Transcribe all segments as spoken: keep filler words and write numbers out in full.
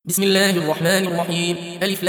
بسم الله الرحمن الرحيم. ألف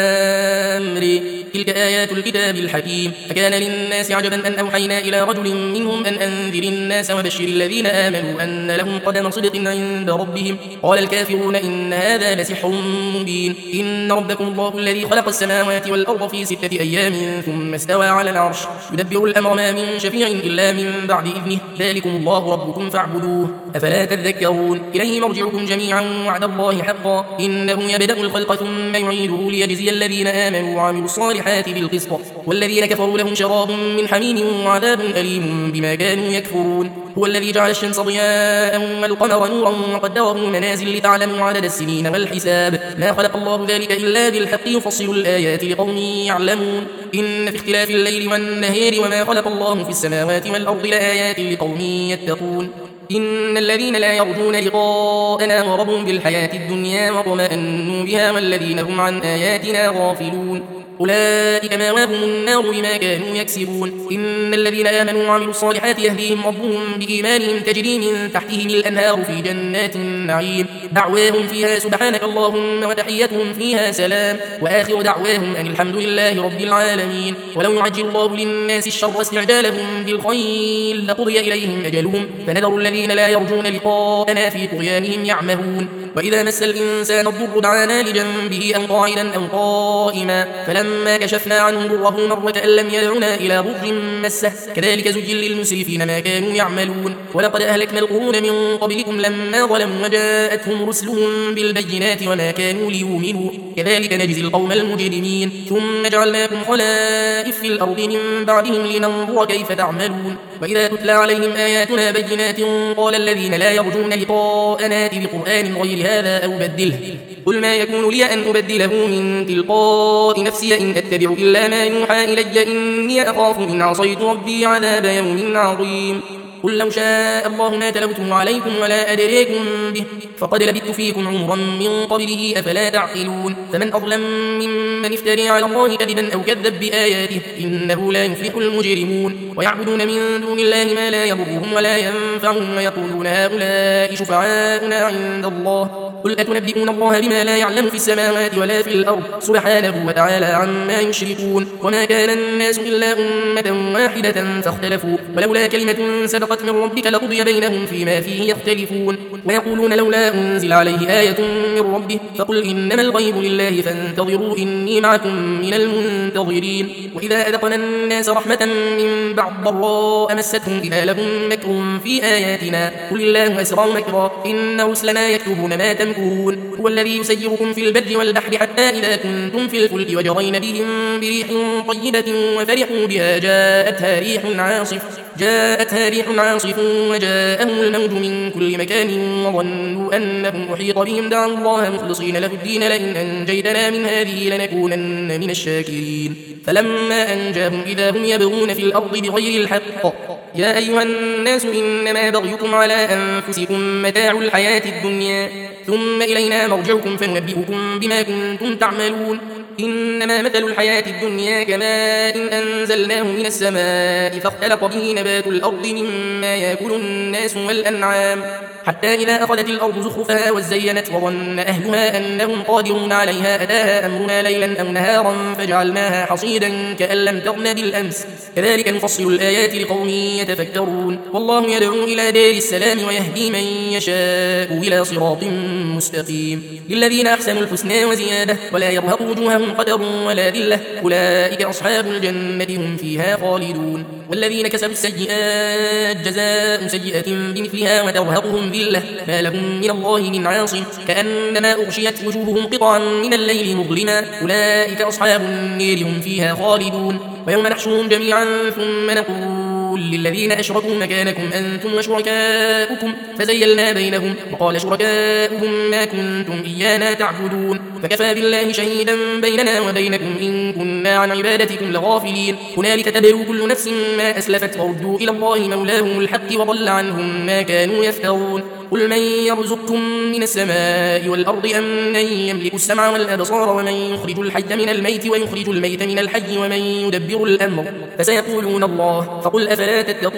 لام ر. تلك آيات الكتاب الحكيم. أكان للناس عجبا أن أوحينا إلى رجل منهم أن أنذر الناس وبشر الذين آمنوا أن لهم قدم صدق عند ربهم. قال الكافرون إن هذا لسحر مبين. إن ربكم الله الذي خلق السماوات والأرض في ستة أيام ثم استوى على العرش يدبر الأمر ما من شفيع إلا من بعد إذنه ذلكم الله ربكم فاعبدوه أفلا تذكرون. إليه مرجعكم جميعا وعد الله حقا إنه يبدأ الخلق ثم يعيده ليجزي الذين آمنوا وعملوا الصالحات بالقسط والذين كفروا لهم شراب من حميم وعذاب أليم بما كانوا يكفرون. هو الذي جعل الشمس ضياء والقمر نورا وقدره منازل لتعلموا عدد السنين والحساب ما خلق الله ذلك إلا بالحق يفصل الآيات لقوم يعلمون. إن في اختلاف الليل والنهار وما خلق الله في السماوات والأرض لآيات لقوم يتقون. إن الذين لا يرجون لقاءنا ورضوا بالحياة الدنيا واطمأنوا بها والذين هم عن آياتنا غافلون أولئك مأواهم النار بما كانوا يكسبون. إن الذين آمنوا وعملوا الصالحات يهديهم ربهم بإيمانهم تجري من تحتهم الأنهار في جنات النعيم دعواهم فيها سبحانك اللهم وتحيتهم فيها سلام وآخر دعواهم أن الحمد لله رب العالمين. ولو يعجل الله للناس الشر استعجالهم بالخير لقضي إليهم أجلهم فنذر الذين لا يرجون لقاءنا في طغيانهم يعمهون. وإذا مس الإنسان الضر دعانا لجنبه أو قاعدا أو قائما فلما كشفنا عنه ضره مر كأن لم يدعنا إلى ضر مسه كذلك زجل للمسرفين ما كانوا يعملون. ولقد أهلكنا القرون من قبلكم لما ظلموا وجاءتهم رسلهم بالبينات وما كانوا ليؤمنوا كذلك نجزي القوم المجرمين. ثم جعلناكم خلائف في الأرض من بعدهم لننظر كيف تعملون. وإذا تتلى عليهم آياتنا بينات قال الذين لا يرجون لقاءنا ائت بقرآن غير هذا أو بدله قل ما يكون لي أن أبدله من تلقاء نفسي إن أتبع إلا ما يوحى إلي إني أخاف إن عصيت ربي عذاب يوم عظيم. قل لو شاء الله ما تلوته عليكم ولا أدريكم به فقد لبثت فيكم عمرا من قبله أفلا تعقلون. فمن أظلم ممن افتري على الله كذبا أو كذب بآياته إنه لا يفلح المجرمون. ويعبدون من دون الله ما لا يضرهم ولا ينفعهم ويقولون هؤلاء شفعاؤنا عند الله قل أتنبئون الله بما لا يعلم في السماوات ولا في الأرض سبحانه وتعالى عما يشركون. وما كان الناس إلا أمة واحدة فاختلفوا ولولا كلمة سبقت من ربك لقضي بينهم فيما فيه يختلفون. ويقولون لولا أنزل عليه آية من ربه فقل إنما الغيب لله فانتظروا إني معكم من المنتظرين. وإذا أذقنا الناس رحمة من بعد ضراء مستهم إذا لهم مكر في آياتنا قل الله أسرع مكرا إن رسلنا يكتبون ما تمكرون. هو الذي يسيركم في البر والبحر حتى إذا كنتم في الفلك وجرين بهم بريح طيبة وفرحوا بها جاءتها ريح عاصف جاءتها ريح عاصف وجاءهم الموج من كل مكان وظنوا أنهم أحيط بهم دعوا الله مخلصين له الدين لئن أنجيتنا من هذه لنكونن من الشاكرين. فلما أنجاهم إذا هم يبغون في الأرض بغير الحق يا أيها الناس إنما بغيكم على أنفسكم متاع الحياة الدنيا ثم إلينا مرجعكم فننبئكم بما كنتم تعملون. إنما مثل الحياة الدنيا كماء إن أنزلناه من السماء فاختلط به نبات الأرض مما يأكل الناس والأنعام حتى إذا أخذت الأرض زخرفها وزينت وظن أهلها أنهم قادرون عليها أتاها أمرنا ليلا أو نهارا فجعلناها حصيدا كأن لم تغن بالأمس كذلك نفصل الآيات لقوم يتفكرون. والله يدعو إلى دار السلام ويهدي من يشاء إلى صراط مستقيم. للذين أحسنوا الحسنى وزيادة ولا يرهق وجوههم قدر ولا ذلة أولئك أصحاب الجنة هم فيها خالدون. والذين كسبوا السيئات جزاء سيئة بمثلها وترهقهم ذلة ما لهم من الله من عاصم كأنما أغشيت وجوههم قطعا من الليل مظلما أولئك أصحاب النار هم فيها خالدون. ويوم نحشرهم جميعا ثم نقول للذين أشركوا مكانكم أنتم وشركاؤكم فزيلنا بينهم وقال شركاؤهم ما كنتم إيانا تعبدون فكفى بالله شهيدا بيننا وبينكم إن كنا عن عبادتكم لغافلين. هنالك تبلو كل نفس ما أسلفت وردوا إلى الله مولاهم الحق وضل عنهم ما كانوا يفترون. قل من يرزقكم من السماء والأرض أم من يملك السمع والأبصار ومن يخرج الحي من الميت ويخرج الميت من الحي ومن يدبر الأمر فسيقولون الله فقل أفلا تتقون.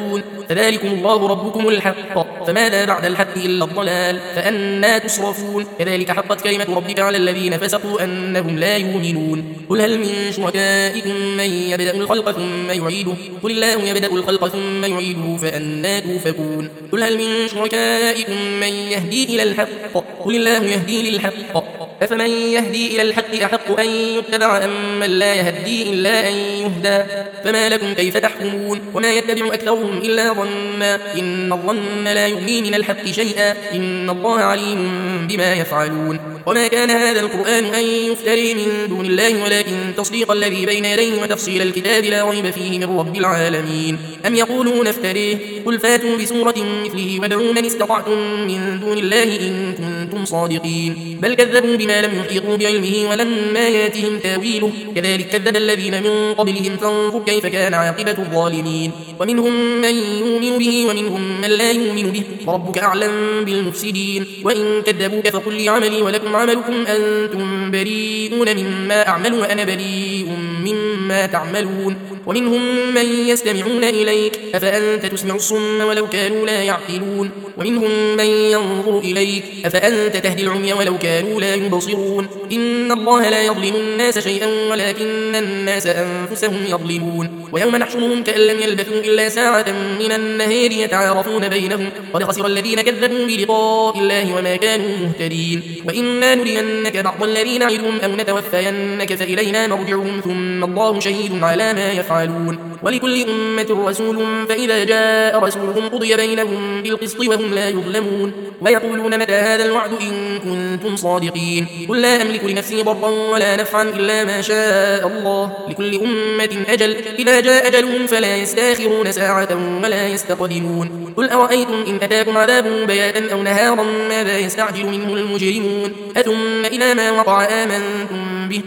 فذلكم الله ربكم الحق، فماذا بعد الحق إلا الضلال، فأنى تصرفون. كذلك حقت كلمة ربك على الذين فسقوا أنهم لا يؤمنون. قل هل من شركائكم من يبدأ الخلق ثم يعيده، قل الله يبدأ الخلق ثم يعيده فأنى توفكون. قل هل من شركائكم من يهدي إلى الحق، قل الله يهدي للحق، أفمن يهدي إلى الحق أحق أن يتبع أم من لا يهدي إلا أن يهدى، فما لكم كيف تحكمون. وما يتبع أكثرهم إلا ظنا، إن الظن لا يغني من الحق شيئا، إن الله عليم بما يفعلون. وما كان هذا القرآن أن يفتري من دون الله، ولكن تصديق الذي بين يديه وتفصيل الكتاب لا ريب فيه من رب العالمين. أم يقولون افتريه، قل فاتوا بسورة مثله وادعوا من استطعتم من دون الله إن كنتم صادقين، بل كذبوا بما لم يحيطوا بعلمه ولما ياتهم تاويله، كذلك كذب الذين من قبلهم فانظر كيف كان عاقبة الظالمين. ومنهم من يؤمن به ومنهم من لا يؤمن به، وربك أعلم بالمفسدين. وإن كذبوك فقل لي عملي ولكم عملكم أنتم بريئون مما أعمل وأنا بريء مما تعملون. ومنهم من يستمعون إليك أفأنت تسمع الصم ولو كانوا لا يعقلون، ومنهم من ينظر إليك أفأنت تهدي العمي ولو كانوا لا يبصرون. إن الله لا يظلم الناس شيئا ولكن الناس أنفسهم يظلمون. ويوم نحشرهم كأن لم يلبثوا إلا ساعة من النهار يتعارفون بينهم قد خسر الذين كذبوا بلقاء الله وما كانوا مهتدين. وإما نرينك بعض الذين نعدهم أو نتوفينك فإلينا مرجعهم ثم الله شهيد على ما يفعلون. ولكل أمة رسول فإذا جاء رسولهم قضي بينهم بالقسط وهم لا يظلمون. ويقولون متى هذا الوعد إن كنتم صادقين، قل لا أملك لنفسي ضرا ولا نفعا إلا ما شاء الله، لكل أمة أجل، إذا جاء أجلهم فلا يستاخرون ساعة ولا يستقدمون. قل أرأيتم إن أتاكم عذابه بياتا أو نهارا ماذا يستعجل منه المجرمون، أثم إذا ما وقع آمنتم به،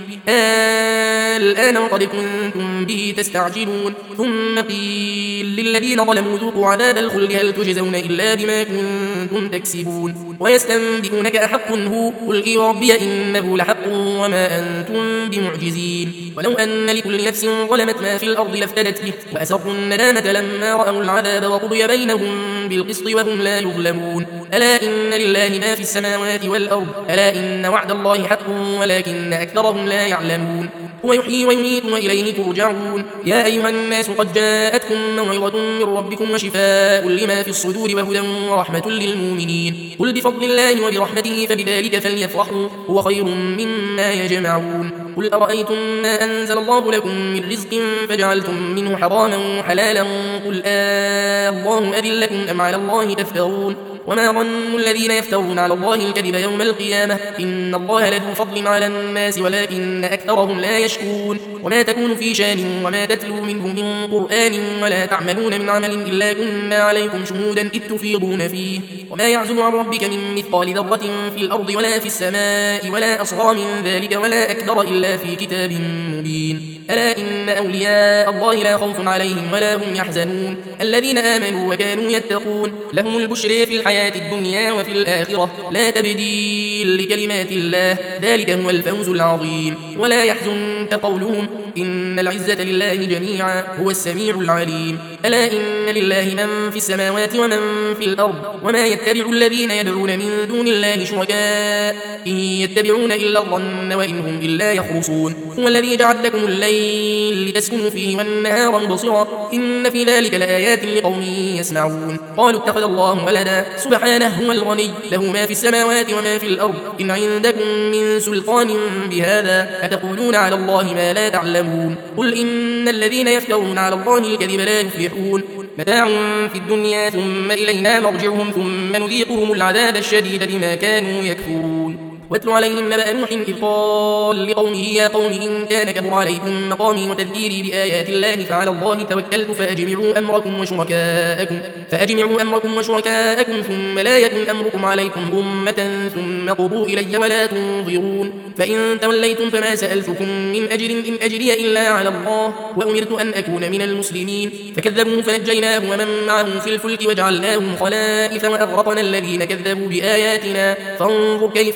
الآن وقد كنتم به تستعجلون. ثم قيل للذين ظلموا ذوقوا عذاب الخلد هل تجزون إلا بما كنتم تكسبون. ويستنبئونك أحق هو، قل إي ربي إنه لحق وما أنتم بمعجزين. ولو أن لكل نفس ظلمت ما في الأرض لافتدت به وأسروا الندامة لما رأوا العذاب وقضي بينهم بالقسط وهم لا يظلمون. ألا إن لله ما في السماوات والأرض، ألا إن وعد الله حق ولكن أكثرهم لا يعلمون. هو يحيي ويميت وإليه ترجعون. يا أيها الناس قد جاءتكم موعظة من ربكم وشفاء لما في الصدور وهدى ورحمة للمؤمنين. قل بفضل الله وبرحمته فبذلك فليفرحوا هو خير مما يجمعون. قل أرأيتم ما أنزل الله لكم من رزق فجعلتم منه حراما حلالا، قل آه الله أذن لكم أم على الله تفترون. وما ظن الذين يفترون على الله الكذب يوم القيامة، إن الله لذو فضل على الناس ولكن أكثرهم لا يشكرون. وما تكون في شان وما تتلو منه من قرآن ولا تعملون من عمل إلا كنا عليكم شهودا إذ تفيضون فيه. وما يعزب عن ربك من مثقال ذرة في الأرض ولا في السماء ولا أصغر من ذلك ولا أكبر إلا في كتاب مبين. ألا إن أولياء الله لا خوف عليهم ولا هم يحزنون، الذين آمنوا وكانوا يتقون، لهم البشر في الحياة الدنيا وفي الآخرة لا تبديل لكلمات الله، ذلك هو الفوز العظيم. ولا يحزنك قولهم إن العزة لله جميعا هو السميع العليم. ألا إن لله من في السماوات ومن في الأرض، وما يتبع الذين يدعون من دون الله شركاء إن يتبعون إلا الظن وإن هم إلا يخرصون. هو الذي جعل لكم الليل لتسكنوا فيه والنهار مبصرا إن في ذلك لآيات لقوم يسمعون. قالوا اتخذ الله ولدا سبحانه هو الغني له ما في السماوات وما في الأرض إن عندكم من سلطان بهذا أتقولون على الله ما لا تعلمون. قل إن الذين يفترون على الله الكذب لا يفلحون، متاع في الدنيا ثم إلينا مرجعهم ثم نذيقهم العذاب الشديد بما كانوا يكفرون. واتل عليهم نبأ نوح إذ قال لقومه يا قوم إن كان كبر عليكم مقامي وتذكيري بآيات الله فعلى الله توكلت فأجمعوا أمركم وشركاءكم فأجمعوا أمركم وشركاءكم ثم لا يكن أمركم عليكم غمة ثم قضوا إلي ولا تنظرون. فإن توليتم فما سألتكم من أجر إن أجري إلا على الله وأمرت أن أكون من المسلمين. فكذبوا فنجيناه ومن معه في الفلك وجعلناهم خلائف وأغرقنا الذين كذبوا بآياتنا فانظر كيف كان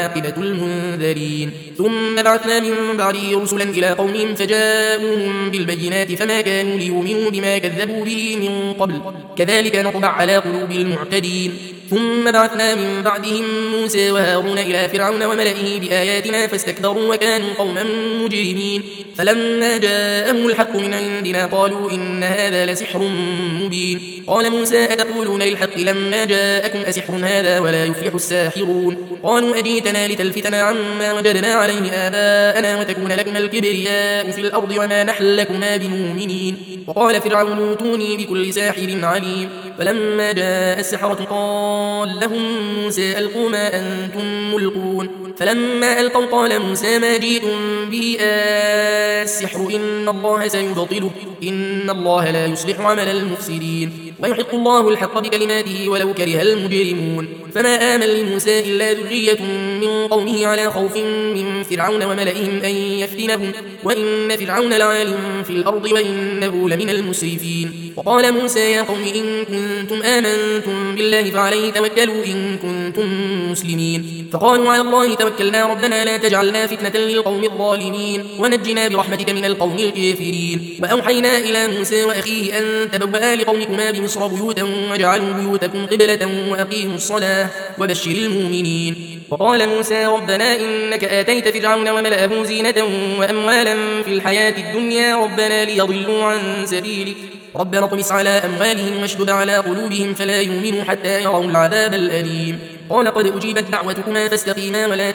عاقبة المنذرين. ثم بعثنا من بعده رسلا إلى قومهم فجاءوهم بالبينات فما كانوا ليؤمنوا بما كذبوا به من قبل كذلك نطبع على قلوب المعتدين. ثم بعثنا من بعدهم موسى وهارون إلى فرعون وملئه بآياتنا فاستكبروا وكانوا قوما مجرمين. فلما جاءهم الحق من عندنا قالوا إن هذا لسحر مبين. قال موسى أتقولون للحق لما جاءكم أسحر هذا ولا يفلح الساحرون. قالوا أجيتنا لتلفتنا عما وجدنا عليه آباءنا وتكون لكما الكبرياء في الأرض وما نحن لكما بمؤمنين. وقال فرعون اوتوني بكل ساحر عليم. فلما جاء السحرة قال لهم موسى ألقوا ما أنتم ملقون. فلما ألقوا قال موسى ما جئتم به السحر إن الله سيبطله إن الله لا يصلح عمل المفسدين ويحق الله الحق بكلماته ولو كره المجرمون. فما آمن لموسى إلا ذرية من قومه على خوف من فرعون وملئهم أن يفتنهم وإن فرعون لعال في الأرض وإنه لمن المسرفين. وقال موسى يا قوم إن كنتم آمنتم بالله فعليه توكلوا إن كنتم مسلمين. فقالوا على الله توكلنا ربنا لا تجعلنا فتنة للقوم الظالمين ونجنا برحمتك من القوم الكافرين. وأوحينا إلى موسى وأخيه أن تبوأ لقومكما بمصر بيوتا واجعلوا بيوتكم قبلة وأقيموا الصلاة وبشر المؤمنين. وقال موسى ربنا إنك آتيت فرعون وملأه زينة وأموالا في الحياة الدنيا ربنا ليضلوا عن سبيلك ربنا اطمس على أموالهم واشدد على قلوبهم فلا يؤمنوا حتى يروا العذاب الأليم. قال قد أجيبت دعوتكما فاستقيما ولا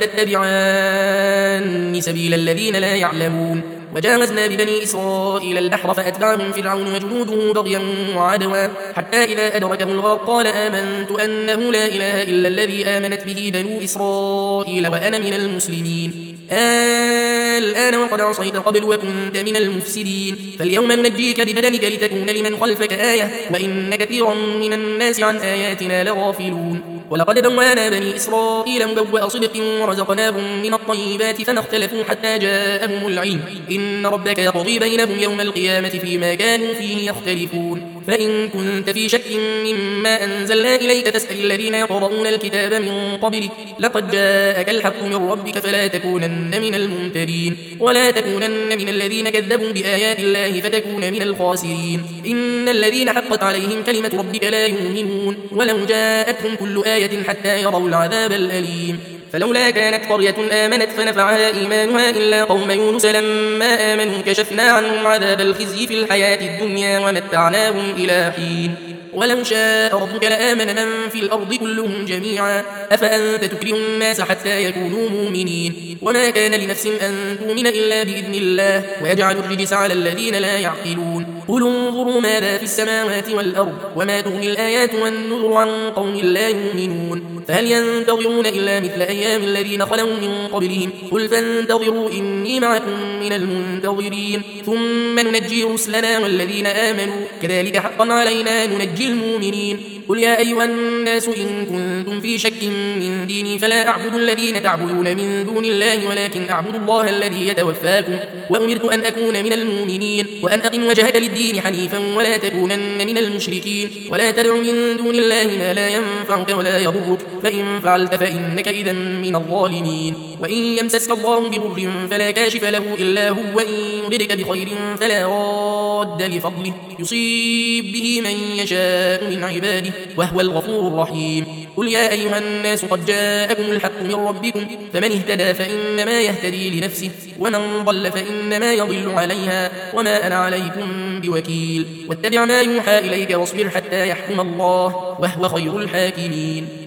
تتبعان سبيل الذين لا يعلمون. وجاوزنا ببني إسرائيل البحر فأتبعهم فرعون وجنوده بغيا وعدوا حتى إذا أدركه الغرق قال آمنت أنه لا إله إلا الذي آمنت به بنو إسرائيل وأنا من المسلمين. الآن وقد عصيت قبل وكنت من المفسدين فاليوم ننجيك ببدنك لتكون لمن خلفك آية وإن كثيرا من الناس عن آياتنا لغافلون. ولقد بوأنا بني إسرائيل مبوأ صدق ورزقناهم من الطيبات فما اختلفوا حتى جاءهم العلم إن ربك يقضي بينهم يوم القيامة فيما كانوا فيه يختلفون. فإن كنت في شك مما أنزلنا إليك فاسأل الذين يقرؤون الكتاب من قبلك لقد جاءك الحق من ربك فلا تكونن من الممترين ولا تكونن من الذين كذبوا بآيات الله فتكون من الخاسرين. إن الذين حقت عليهم كلمة ربك لا يؤمنون ولو جاءتهم كل آية حتى يروا العذاب الأليم. فلولا كانت قرية آمنت فنفعها إيمانها إلا قوم يونس لما آمنوا كشفنا عنهم عذاب الخزي في الحياة الدنيا ومتعناهم إلى حين. ولو شاء ربك لآمن من في الأرض كلهم جميعا أفأنت تكره الناس حتى يكونوا مؤمنين. وما كان لنفس أن تؤمن إلا بإذن الله ويجعل الرجس على الذين لا يعقلون. قل انظروا ماذا في السماوات والأرض وما تغني الآيات والنذر عن قوم لا يؤمنون فهل ينتظرون إلا مثل أيام الذين خلوا من قبلهم قل فانتظروا إني معكم من المنتظرين ثم ننجي رسلنا والذين آمنوا كذلك حقا علينا ننجي المؤمنين. قل يا أيها الناس إن كنتم في شك من ديني فلا أعبد الذين تعبدون من دون الله ولكن أعبد الله الذي يتوفاكم وأمرت أن أكون من المؤمنين وأن أقم وجهك للدين حنيفا ولا تكونن من المشركين ولا تدع من دون الله ما لا ينفعك ولا يضرك فإن فعلت فإنك إذا من الظالمين. وإن يمسسك الله بضر فلا كاشف له إلا هو وإن يردك بخير فلا راد لفضله يصيب به من يشاء من عباده وهو الغفور الرحيم. قل يا أيها الناس قد جاءكم الحق من ربكم فمن اهتدى فإنما يهتدي لنفسه ومن ضل فإنما يضل عليها وما أنا عليكم بوكيل. واتبع ما يوحى إليك واصبر حتى يحكم الله وهو خير الحاكمين.